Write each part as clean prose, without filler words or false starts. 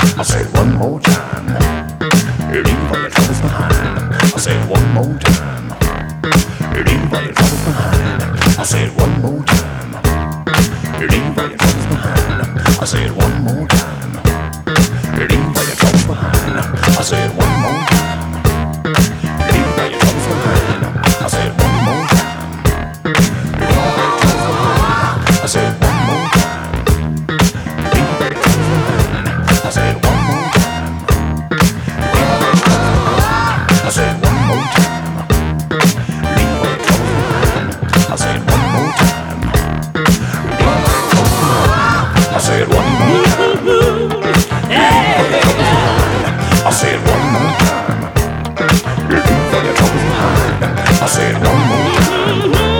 I said one more time. Leave all your troubles behind. I said one more time. Leave all your troubles behind. I said one more time. Leave all your troubles behind. I said one more time. Leave all your troubles behind. I said one more time. Leave all your troubles behind. I said one more time. Leave all your troubles behind. I said one more time. Leave all your troubles behind. I said one more time. I said one more time. Leave all your troubles behind. I said one more time. I said one more time. I said one more time. Leave all your troubles behind. I said one more time.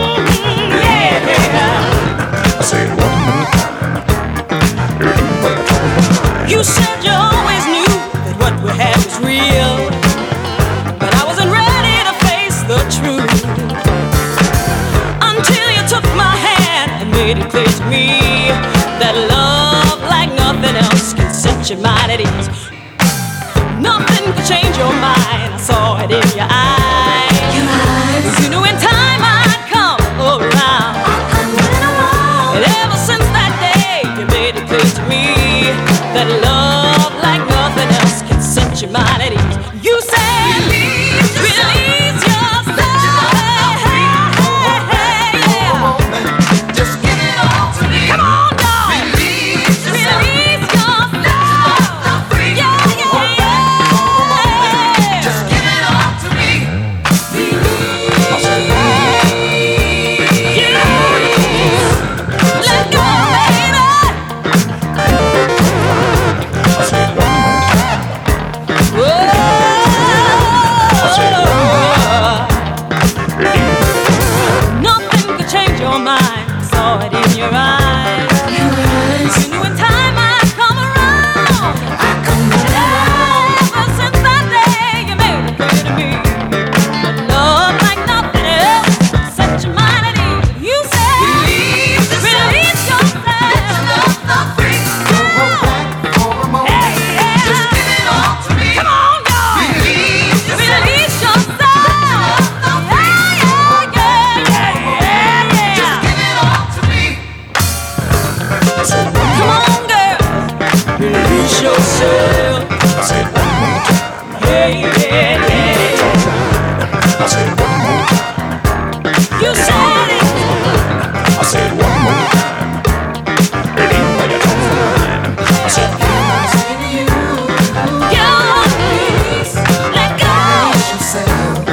I said one more time. Leave all your troubles behind. You said you always knew that what we had was real, but I wasn't ready to face the truth until you took my hand and made it clear to me that love, like nothing else, can set your mind at ease. Nothing could change your mind. I saw it in your eyes. You knew in time I'd come around. And ever since that day, you made it clear to me that love, like nothing else, can set your mind at ease. You said, release yourself. Just give it all to me. Come on, dog. Release yourself. Release yourself. Free. Yeah, yeah, yeah. Just give it all to me. Let go, baby. I said one more time. Whoa. Nothing could change your mind. I saw it in your eyes. You knew in time I'd come around. Ever since that day, you made it clear to me that love, like nothing else, set your mind at ease. You said, release yourself. Free. Hey, yeah. Just give it all to me. Come on, y'all. Release yourself. Release yourself. Yeah, yeah, yeah, yeah. Just give it all to me. Come on, girl. Release yourself. I said one more time. Yeah, yeah, yeah. I said one more time. You said it. I said one more time. Leave all your troubles behind. I said Girl, please let go.